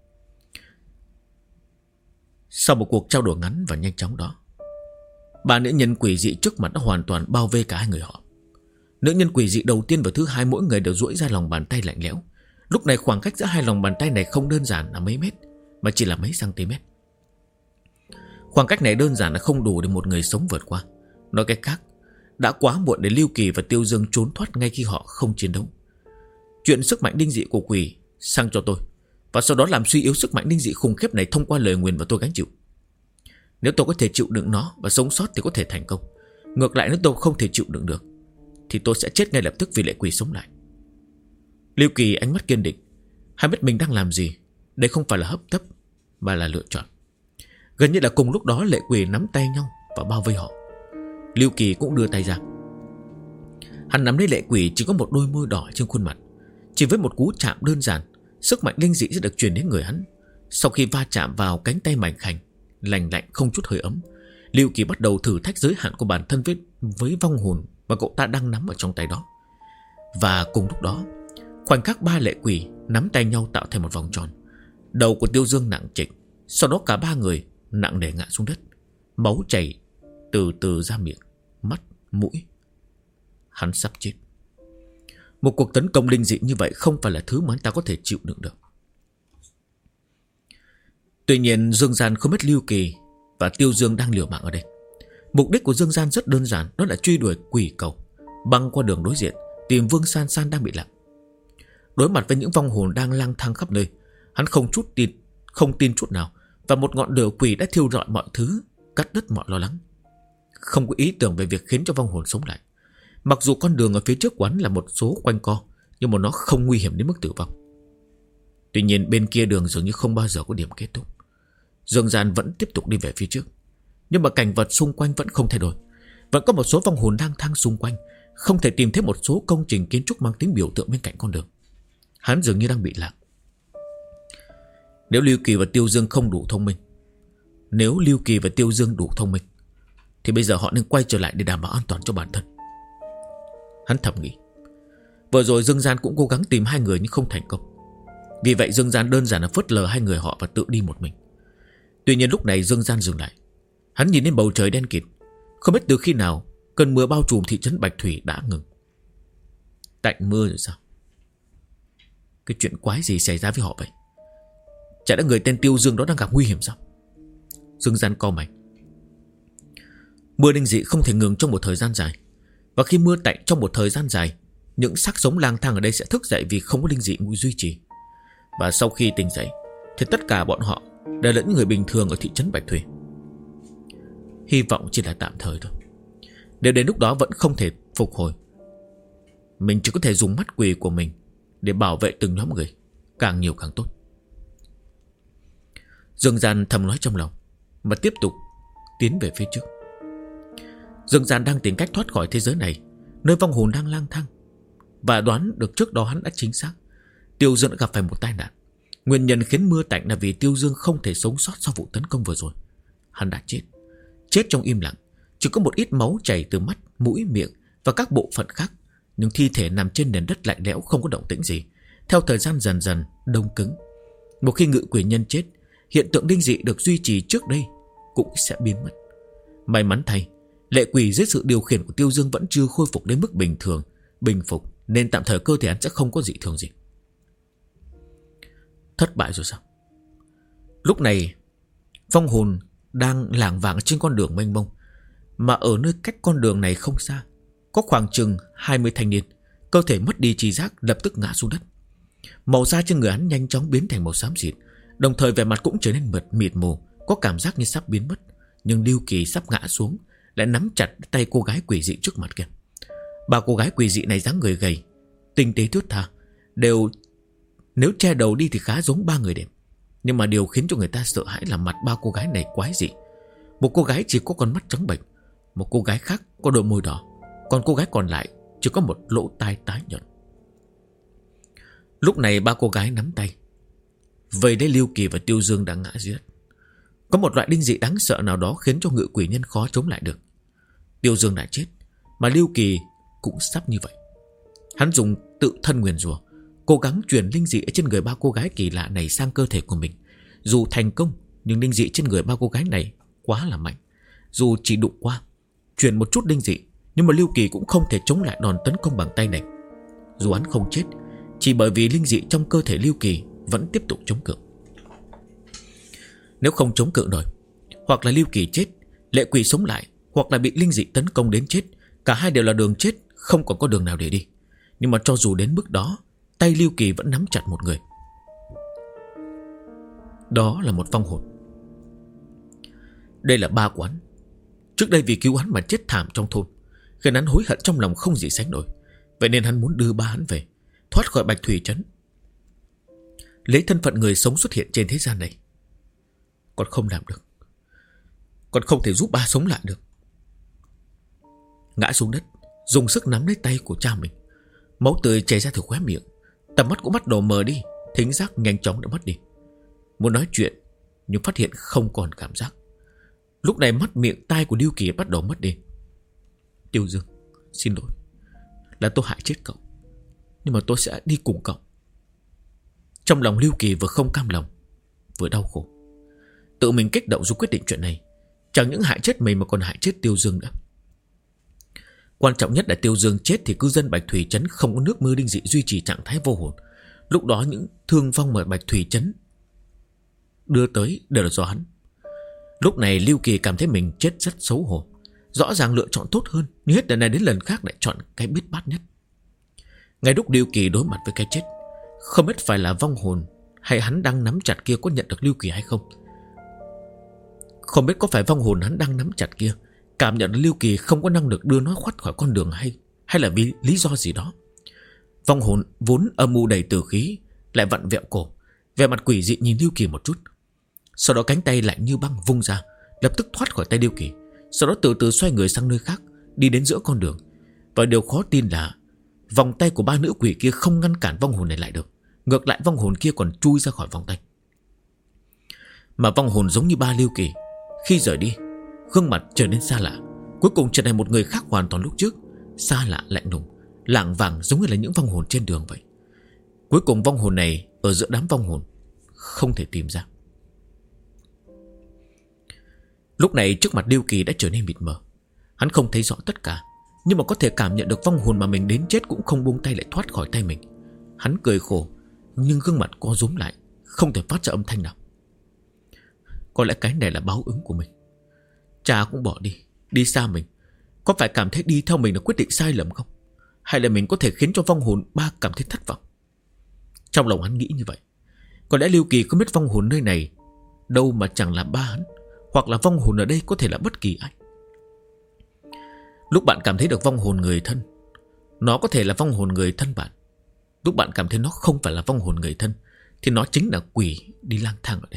Sau một cuộc trao đổi ngắn và nhanh chóng đó, ba nữ nhân quỷ dị trước mặt đã hoàn toàn bao vây cả hai người họ. Nữ nhân quỷ dị đầu tiên và thứ hai mỗi người đều duỗi ra lòng bàn tay lạnh lẽo. Lúc này khoảng cách giữa hai lòng bàn tay này không đơn giản là mấy mét, mà chỉ là mấy cm. Khoảng cách này đơn giản là không đủ để một người sống vượt qua. Nói cách khác, đã quá muộn để Lưu Kỳ và Tiêu Dương trốn thoát ngay khi họ không chiến đấu. Chuyện sức mạnh linh dị của quỷ sang cho tôi, và sau đó làm suy yếu sức mạnh linh dị khủng khiếp này thông qua lời nguyền và tôi gánh chịu. Nếu tôi có thể chịu đựng nó và sống sót thì có thể thành công. Ngược lại, nếu tôi không thể chịu đựng được thì tôi sẽ chết ngay lập tức vì lệ quỷ sống lại. Lưu Kỳ ánh mắt kiên định. Hắn biết mình đang làm gì. Đây không phải là hấp tấp, mà là lựa chọn. Gần như là cùng lúc đó, lệ quỷ nắm tay nhau và bao vây họ. Lưu Kỳ cũng đưa tay ra. Hắn nắm lấy lệ quỷ, chỉ có một đôi môi đỏ trên khuôn mặt. Chỉ với một cú chạm đơn giản, sức mạnh linh dị sẽ được truyền đến người hắn. Sau khi va chạm vào cánh tay mảnh khảnh, lành lạnh không chút hơi ấm, Lưu Kỳ bắt đầu thử thách giới hạn của bản thân với vong hồn mà cậu ta đang nắm ở trong tay đó. Và cùng lúc đó, khoảnh khắc ba lệ quỷ nắm tay nhau tạo thành một vòng tròn. Đầu của Tiêu Dương nặng trịch, sau đó cả ba người nặng nề ngã xuống đất. Máu chảy từ từ ra miệng, mắt, mũi. Hắn sắp chết. Một cuộc tấn công linh dị như vậy không phải là thứ mà anh ta có thể chịu đựng được. Tuy nhiên, Dương Gian không biết Lưu Kỳ và Tiêu Dương đang liều mạng ở đây. Mục đích của Dương Gian rất đơn giản, đó là truy đuổi quỷ cầu, băng qua đường đối diện, tìm Vương San San đang bị lạc. Đối mặt với những vong hồn đang lang thang khắp nơi, hắn không tin chút nào, và một ngọn lửa quỷ đã thiêu rọi mọi thứ, cắt đứt mọi lo lắng. Không có ý tưởng về việc khiến cho vong hồn sống lại. Mặc dù con đường ở phía trước quán là một số quanh co, nhưng mà nó không nguy hiểm đến mức tử vong. Tuy nhiên bên kia đường dường như không bao giờ có điểm kết thúc. Dương Gian vẫn tiếp tục đi về phía trước, nhưng mà cảnh vật xung quanh vẫn không thay đổi. Vẫn có một số vong hồn lang thang xung quanh, không thể tìm thấy một số công trình kiến trúc mang tính biểu tượng bên cạnh con đường. Hắn dường như đang bị lạc. Nếu Lưu Kỳ và Tiêu Dương không đủ thông minh, thì bây giờ họ nên quay trở lại để đảm bảo an toàn cho bản thân. Hắn thầm nghĩ. Vừa rồi Dương Gian cũng cố gắng tìm hai người nhưng không thành công. Vì vậy Dương Gian đơn giản là phớt lờ hai người họ và tự đi một mình. Tuy nhiên lúc này Dương Gian dừng lại. Hắn nhìn lên bầu trời đen kịt. Không biết từ khi nào cơn mưa bao trùm thị trấn Bạch Thủy đã ngừng. Tạnh mưa rồi sao? Cái chuyện quái gì xảy ra với họ vậy? Chả đã người tên Tiêu Dương đó đang gặp nguy hiểm sao? Dương Gian cau mày. Mưa linh dị không thể ngừng trong một thời gian dài. Và khi mưa tạnh trong một thời gian dài, những xác sống lang thang ở đây sẽ thức dậy vì không có linh dị duy trì. Và sau khi tỉnh dậy thì tất cả bọn họ đều là những người bình thường ở thị trấn Bạch Thủy. Hy vọng chỉ là tạm thời thôi. Nếu đến lúc đó vẫn không thể phục hồi, mình chỉ có thể dùng mắt quỷ của mình để bảo vệ từng nhóm người, càng nhiều càng tốt. Dương Gian thầm nói trong lòng, mà tiếp tục tiến về phía trước. Dương Gian đang tìm cách thoát khỏi thế giới này, nơi vong hồn đang lang thang. Và đoán được trước đó hắn đã chính xác. Tiêu Dương đã gặp phải một tai nạn. Nguyên nhân khiến mưa tạnh là vì Tiêu Dương không thể sống sót sau vụ tấn công vừa rồi. Hắn đã chết. Chết trong im lặng. Chỉ có một ít máu chảy từ mắt, mũi, miệng và các bộ phận khác. Nhưng thi thể nằm trên nền đất lạnh lẽo không có động tĩnh gì. Theo thời gian dần dần đông cứng. Một khi ngự quỷ nhân chết, hiện tượng linh dị được duy trì trước đây cũng sẽ biến mất. May mắn thay, lệ quỷ dưới sự điều khiển của Tiêu Dương vẫn chưa khôi phục đến mức bình thường, bình phục, nên tạm thời cơ thể hắn sẽ không có dị thường gì. Thất bại rồi sao? Lúc này vong hồn đang lảng vảng trên con đường mênh mông. Mà ở nơi cách con đường này không xa, có khoảng chừng 20 thanh niên. Cơ thể mất đi tri giác, lập tức ngã xuống đất. Màu da trên người hắn nhanh chóng biến thành màu xám xịt, đồng thời vẻ mặt cũng trở nên mịt mù, có cảm giác như sắp biến mất. Nhưng Lưu Kỳ sắp ngã xuống lại nắm chặt tay cô gái quỷ dị trước mặt kia. Ba cô gái quỷ dị này dáng người gầy, tinh tế thướt tha, đều nếu che đầu đi thì khá giống ba người đẹp. Nhưng mà điều khiến cho người ta sợ hãi là mặt ba cô gái này quái dị. Một cô gái chỉ có con mắt trắng bệch, một cô gái khác có đôi môi đỏ, còn cô gái còn lại chỉ có một lỗ tai tái nhợt. Lúc này ba cô gái nắm tay vây lấy Lưu Kỳ và Tiêu Dương đang ngã dưới đất. Có một loại linh dị đáng sợ nào đó khiến cho ngự quỷ nhân khó chống lại được. Tiêu Dương đã chết, mà Lưu Kỳ cũng sắp như vậy. Hắn dùng tự thân nguyền rủa, cố gắng truyền linh dị trên người ba cô gái kỳ lạ này sang cơ thể của mình. Dù thành công, nhưng linh dị trên người ba cô gái này quá là mạnh. Dù chỉ đụng qua, truyền một chút linh dị, nhưng mà Lưu Kỳ cũng không thể chống lại đòn tấn công bằng tay này. Dù hắn không chết, chỉ bởi vì linh dị trong cơ thể Lưu Kỳ vẫn tiếp tục chống cự. Nếu không chống cự nổi, hoặc là Lưu Kỳ chết, lệ quỷ sống lại, hoặc là bị linh dị tấn công đến chết, cả hai đều là đường chết, không còn có đường nào để đi. Nhưng mà cho dù đến mức đó, tay Lưu Kỳ vẫn nắm chặt một người. Đó là một vong hồn. Đây là ba của hắn. Trước đây vì cứu hắn mà chết thảm trong thôn, khiến hắn hối hận trong lòng không gì sánh nổi. Vậy nên hắn muốn đưa ba hắn về, thoát khỏi Bạch Thủy trấn, lấy thân phận người sống xuất hiện trên thế gian này. Còn không làm được, còn không thể giúp ba sống lại được. Ngã xuống đất, dùng sức nắm lấy tay của cha mình. Máu tươi chảy ra từ khóe miệng, tầm mắt cũng bắt đầu mờ đi, thính giác nhanh chóng đã mất đi. Muốn nói chuyện nhưng phát hiện không còn cảm giác. Lúc này mắt miệng tai của Lưu Kỳ bắt đầu mất đi. Tiêu Dương, xin lỗi, là tôi hại chết cậu, nhưng mà tôi sẽ đi cùng cậu. Trong lòng Lưu Kỳ vừa không cam lòng, vừa đau khổ. Tự mình kích động dù quyết định chuyện này, chẳng những hại chết mình mà còn hại chết Tiêu Dương nữa. Quan trọng nhất là Tiêu Dương chết thì cư dân Bạch Thủy trấn không có nước mưa linh dị duy trì trạng thái vô hồn. Lúc đó những thương vong mà Bạch Thủy trấn đưa tới đều là do hắn. Lúc này Lưu Kỳ cảm thấy mình chết rất xấu hổ. Rõ ràng lựa chọn tốt hơn, nhưng hết lần này đến lần khác lại chọn cái biết bát nhất. Ngay lúc Lưu Kỳ đối mặt với cái chết, không biết phải là vong hồn hay hắn đang nắm chặt kia có nhận được Lưu Kỳ hay không. Không biết có phải vong hồn hắn đang nắm chặt kia cảm nhận Lưu Kỳ không có năng lực đưa nó thoát khỏi con đường hay là vì lý do gì đó. Vong hồn vốn âm u đầy tử khí lại vặn vẹo cổ, vẻ mặt quỷ dị nhìn Lưu Kỳ một chút. Sau đó cánh tay lạnh như băng vung ra, lập tức thoát khỏi tay Lưu Kỳ. Sau đó từ từ xoay người sang nơi khác, đi đến giữa con đường. Và điều khó tin là vòng tay của ba nữ quỷ kia không ngăn cản vong hồn này lại được. Ngược lại vong hồn kia còn chui ra khỏi vòng tay. Mà vong hồn giống như ba Lưu Kỳ, khi rời đi, gương mặt trở nên xa lạ, cuối cùng trở thành một người khác hoàn toàn lúc trước. Xa lạ lạnh lùng, lảng vảng giống như là những vong hồn trên đường vậy. Cuối cùng vong hồn này ở giữa đám vong hồn không thể tìm ra. Lúc này trước mặt Lưu Kỳ đã trở nên mịt mờ. Hắn không thấy rõ tất cả, nhưng mà có thể cảm nhận được vong hồn mà mình đến chết cũng không buông tay lại thoát khỏi tay mình. Hắn cười khổ, nhưng gương mặt co rúm lại, không thể phát ra âm thanh nào. Có lẽ cái này là báo ứng của mình. Cha cũng bỏ đi, đi xa mình. Có phải cảm thấy đi theo mình là quyết định sai lầm không? Hay là mình có thể khiến cho vong hồn ba cảm thấy thất vọng? Trong lòng hắn nghĩ như vậy. Có lẽ Lưu Kỳ không biết vong hồn nơi này đâu mà chẳng là ba hắn, hoặc là vong hồn ở đây có thể là bất kỳ ai. Lúc bạn cảm thấy được vong hồn người thân, nó có thể là vong hồn người thân bạn. Lúc bạn cảm thấy nó không phải là vong hồn người thân, thì nó chính là quỷ đi lang thang ở đây.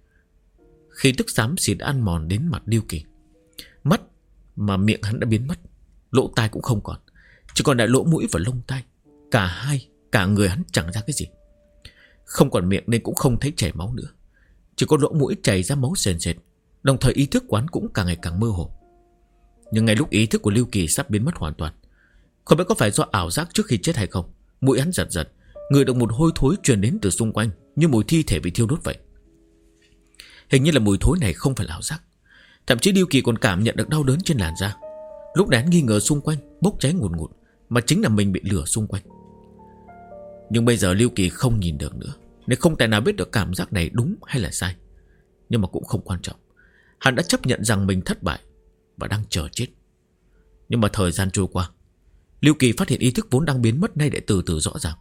Khí tức xám xịt đã ăn mòn đến mặt Lưu Kỳ. Mắt mà miệng hắn đã biến mất, lỗ tai cũng không còn, chỉ còn lại lỗ mũi và lông tai. Cả người hắn chẳng ra cái gì. Không còn miệng nên cũng không thấy chảy máu nữa, chỉ có lỗ mũi chảy ra máu sền sệt. Đồng thời ý thức của hắn cũng càng ngày càng mơ hồ. Nhưng ngay lúc ý thức của Lưu Kỳ sắp biến mất hoàn toàn, không biết có phải do ảo giác trước khi chết hay không, mũi hắn giật giật, ngửi được một hôi thối truyền đến từ xung quanh, như mùi thi thể bị thiêu đốt vậy. Hình như là mùi thối này không phải là ảo giác. Thậm chí Lưu Kỳ còn cảm nhận được đau đớn trên làn da. Lúc này hắn nghi ngờ xung quanh bốc cháy ngùn ngụt, mà chính là mình bị lửa xung quanh. Nhưng bây giờ Lưu Kỳ không nhìn được nữa, nên không thể nào biết được cảm giác này đúng hay là sai. Nhưng mà cũng không quan trọng. Hắn đã chấp nhận rằng mình thất bại và đang chờ chết. Nhưng mà thời gian trôi qua, Lưu Kỳ phát hiện ý thức vốn đang biến mất nay lại từ từ rõ ràng.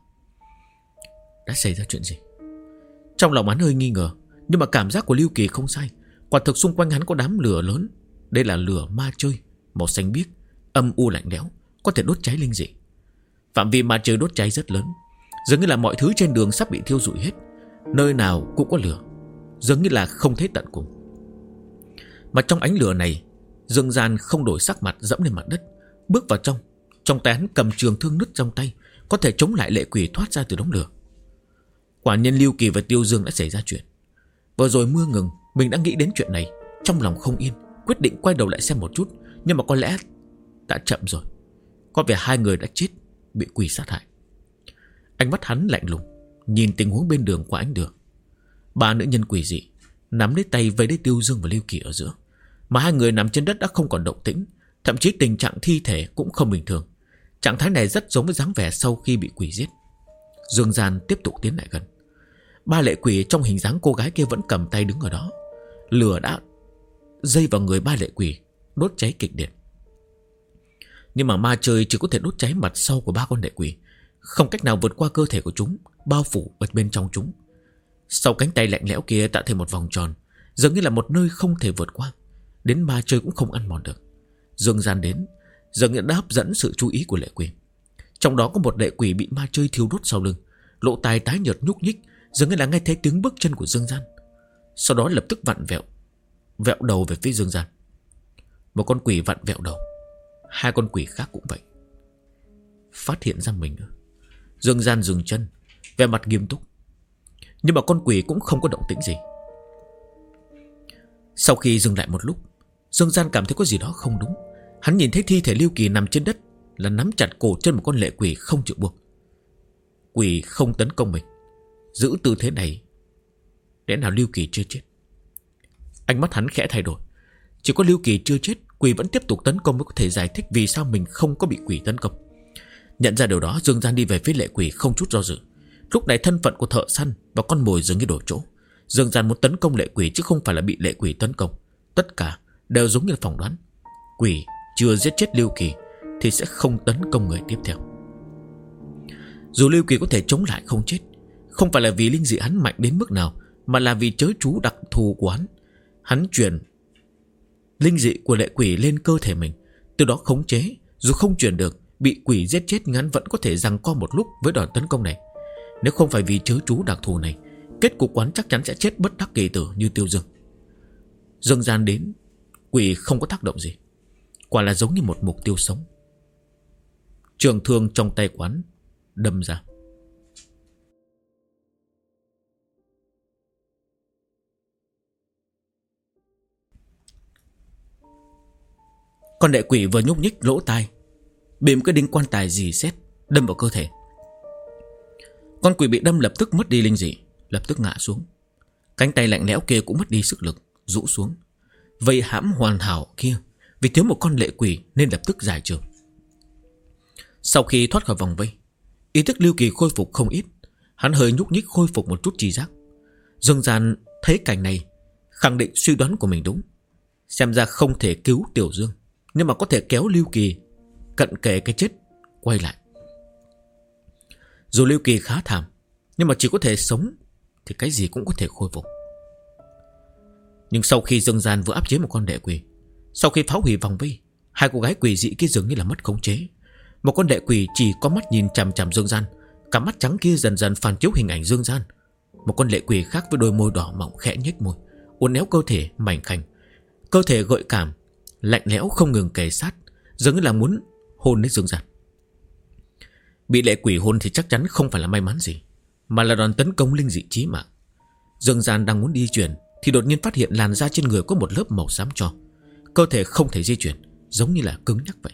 Đã xảy ra chuyện gì? Trong lòng hắn hơi nghi ngờ, nhưng mà cảm giác của Lưu Kỳ không sai. Quả thực xung quanh hắn có đám lửa lớn. Đây là lửa ma chơi, màu xanh biếc, âm u lạnh lẽo, có thể đốt cháy linh dị. Phạm vi ma chơi đốt cháy rất lớn, dường như là mọi thứ trên đường sắp bị thiêu rụi hết. Nơi nào cũng có lửa, dường như là không thấy tận cùng. Mà trong ánh lửa này, Dương Gian không đổi sắc mặt dẫm lên mặt đất, bước vào trong. Trong tay hắn cầm trường thương nứt trong tay, có thể chống lại lệ quỷ thoát ra từ đống lửa. Quả nhiên Lưu Kỳ và Tiêu Dương đã xảy ra chuyện. Vừa rồi mưa ngừng, mình đã nghĩ đến chuyện này, trong lòng không yên, quyết định quay đầu lại xem một chút. Nhưng mà có lẽ đã chậm rồi. Có vẻ hai người đã chết, bị quỷ sát hại. Ánh mắt hắn lạnh lùng, nhìn tình huống bên đường qua ánh đường. Ba nữ nhân quỷ dị nắm lấy tay vây lấy Tiêu Dương và Lưu Kỳ ở giữa, mà hai người nằm trên đất đã không còn động tĩnh. Thậm chí tình trạng thi thể cũng không bình thường. Trạng thái này rất giống với dáng vẻ sau khi bị quỷ giết. Dương Gian tiếp tục tiến lại gần. Ba lệ quỷ trong hình dáng cô gái kia vẫn cầm tay đứng ở đó. Lửa đã dây vào người ba lệ quỷ, đốt cháy kịch liệt. Nhưng mà ma chơi chỉ có thể đốt cháy mặt sau của ba con lệ quỷ, không cách nào vượt qua cơ thể của chúng, bao phủ ở bên trong chúng. Sau cánh tay lạnh lẽo kia tạo thành một vòng tròn, dường như là một nơi không thể vượt qua. Đến ma chơi cũng không ăn mòn được. Dương Gian đến, dường như đã hấp dẫn sự chú ý của lệ quỷ. Trong đó có một lệ quỷ bị ma chơi thiêu đốt sau lưng, lỗ tai tái nhợt nhúc nhích, dường như là nghe thấy tiếng bước chân của Dương Gian. Sau đó lập tức vặn vẹo đầu về phía Dương Gian. Một con quỷ vặn vẹo đầu, hai con quỷ khác cũng vậy. Phát hiện ra mình nữa, Dương Gian dừng chân, vẻ mặt nghiêm túc. Nhưng mà con quỷ cũng không có động tĩnh gì. Sau khi dừng lại một lúc, Dương Gian cảm thấy có gì đó không đúng. Hắn nhìn thấy thi thể Lưu Kỳ nằm trên đất, là nắm chặt cổ chân một con lệ quỷ không chịu buông. Quỷ không tấn công mình, giữ tư thế này, lẽ nào Lưu Kỳ chưa chết? Ánh mắt hắn khẽ thay đổi. Chỉ có Lưu Kỳ chưa chết, quỷ vẫn tiếp tục tấn công mới có thể giải thích vì sao mình không có bị quỷ tấn công. Nhận ra điều đó, Dương Gian đi về phía lệ quỷ không chút do dự. Lúc này thân phận của thợ săn và con mồi dường như đổi chỗ. Dương Gian muốn tấn công lệ quỷ chứ không phải là bị lệ quỷ tấn công. Tất cả đều giống như là phỏng đoán. Quỷ chưa giết chết Lưu Kỳ thì sẽ không tấn công người tiếp theo. Dù Lưu Kỳ có thể chống lại không chết, không phải là vì linh dị hắn mạnh đến mức nào, mà là vì chớ chú đặc thù của hắn. Hắn truyền linh dị của lệ quỷ lên cơ thể mình, từ đó khống chế. Dù không truyền được, bị quỷ giết chết, ngắn vẫn có thể giằng co một lúc với đòn tấn công này. Nếu không phải vì chớ chú đặc thù này, kết cục quán chắc chắn sẽ chết bất đắc kỳ tử như Tiêu Dương. Dương Gian đến, quỷ không có tác động gì, quả là giống như một mục tiêu sống. Trường thương trong tay quán đâm ra. Con đệ quỷ vừa nhúc nhích lỗ tai, bị một cái đinh quan tài dì xét đâm vào cơ thể. Con quỷ bị đâm lập tức mất đi linh dị, lập tức ngã xuống. Cánh tay lạnh lẽo kia cũng mất đi sức lực, rũ xuống. Vây hãm hoàn hảo kia vì thiếu một con lệ quỷ nên lập tức giải trừ. Sau khi thoát khỏi vòng vây, ý thức Lưu Kỳ khôi phục không ít. Hắn hơi nhúc nhích khôi phục một chút tri giác. Dương Gian thấy cảnh này, khẳng định suy đoán của mình đúng. Xem ra không thể cứu Tiểu Dương, nhưng mà có thể kéo Lưu Kỳ cận kề cái chết quay lại. Dù Lưu Kỳ khá thảm, nhưng mà chỉ có thể sống thì cái gì cũng có thể khôi phục. Nhưng sau khi Dương Gian vừa áp chế một con đệ quỷ, sau khi phá hủy vòng vây, hai cô gái quỷ dị kia dường như là mất khống chế. Một con đệ quỷ chỉ có mắt nhìn chằm chằm Dương Gian, cả mắt trắng kia dần dần phản chiếu hình ảnh Dương Gian. Một con lệ quỷ khác với đôi môi đỏ mọng khẽ nhếch môi, uốn éo cơ thể mảnh khảnh, cơ thể gợi cảm, lạnh lẽo không ngừng kề sát, dường như là muốn hôn lấy Dương Gian. Bị lệ quỷ hôn thì chắc chắn không phải là may mắn gì, mà là đòn tấn công linh dị chí mạng. Dương Gian đang muốn di chuyển thì đột nhiên phát hiện làn da trên người có một lớp màu xám tro, cơ thể không thể di chuyển, giống như là cứng nhắc vậy.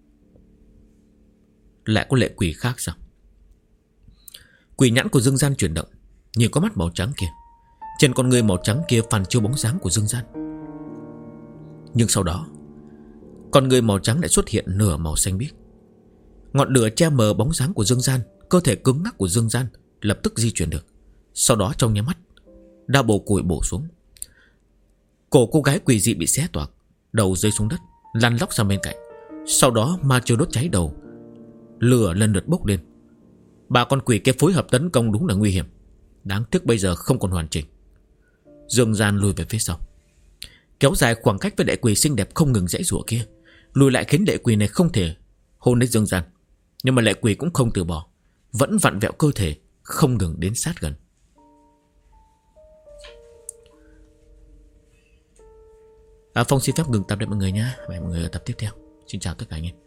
Lại có lệ quỷ khác sao? Quỷ nhãn của Dương Gian chuyển động, nhìn có mắt màu trắng kia. Trên con người màu trắng kia phản chiếu bóng dáng của Dương Gian. Nhưng sau đó, con người màu trắng lại xuất hiện nửa màu xanh biếc. Ngọn lửa che mờ bóng dáng của Dương Gian. Cơ thể cứng ngắc của Dương Gian lập tức di chuyển được. Sau đó trong nháy mắt, đao bổ củi bổ xuống. Cổ cô gái quỷ dị bị xé toạc, đầu rơi xuống đất, lăn lóc sang bên cạnh. Sau đó ma chưa đốt cháy đầu, lửa lần lượt bốc lên. Ba con quỷ kia phối hợp tấn công đúng là nguy hiểm. Đáng tiếc bây giờ không còn hoàn chỉnh. Dương Gian lùi về phía sau, kéo dài khoảng cách với đại quỷ xinh đẹp không ngừng giãy giụa kia. Lùi lại khiến đại quỷ này không thể hôn lấy Dương Gian, nhưng mà lệ quỷ cũng không từ bỏ, vẫn vặn vẹo cơ thể, không ngừng đến sát gần. Phong xin phép ngừng tập để mọi người nhé. Và mọi người ở tập tiếp theo. Xin chào tất cả anh em.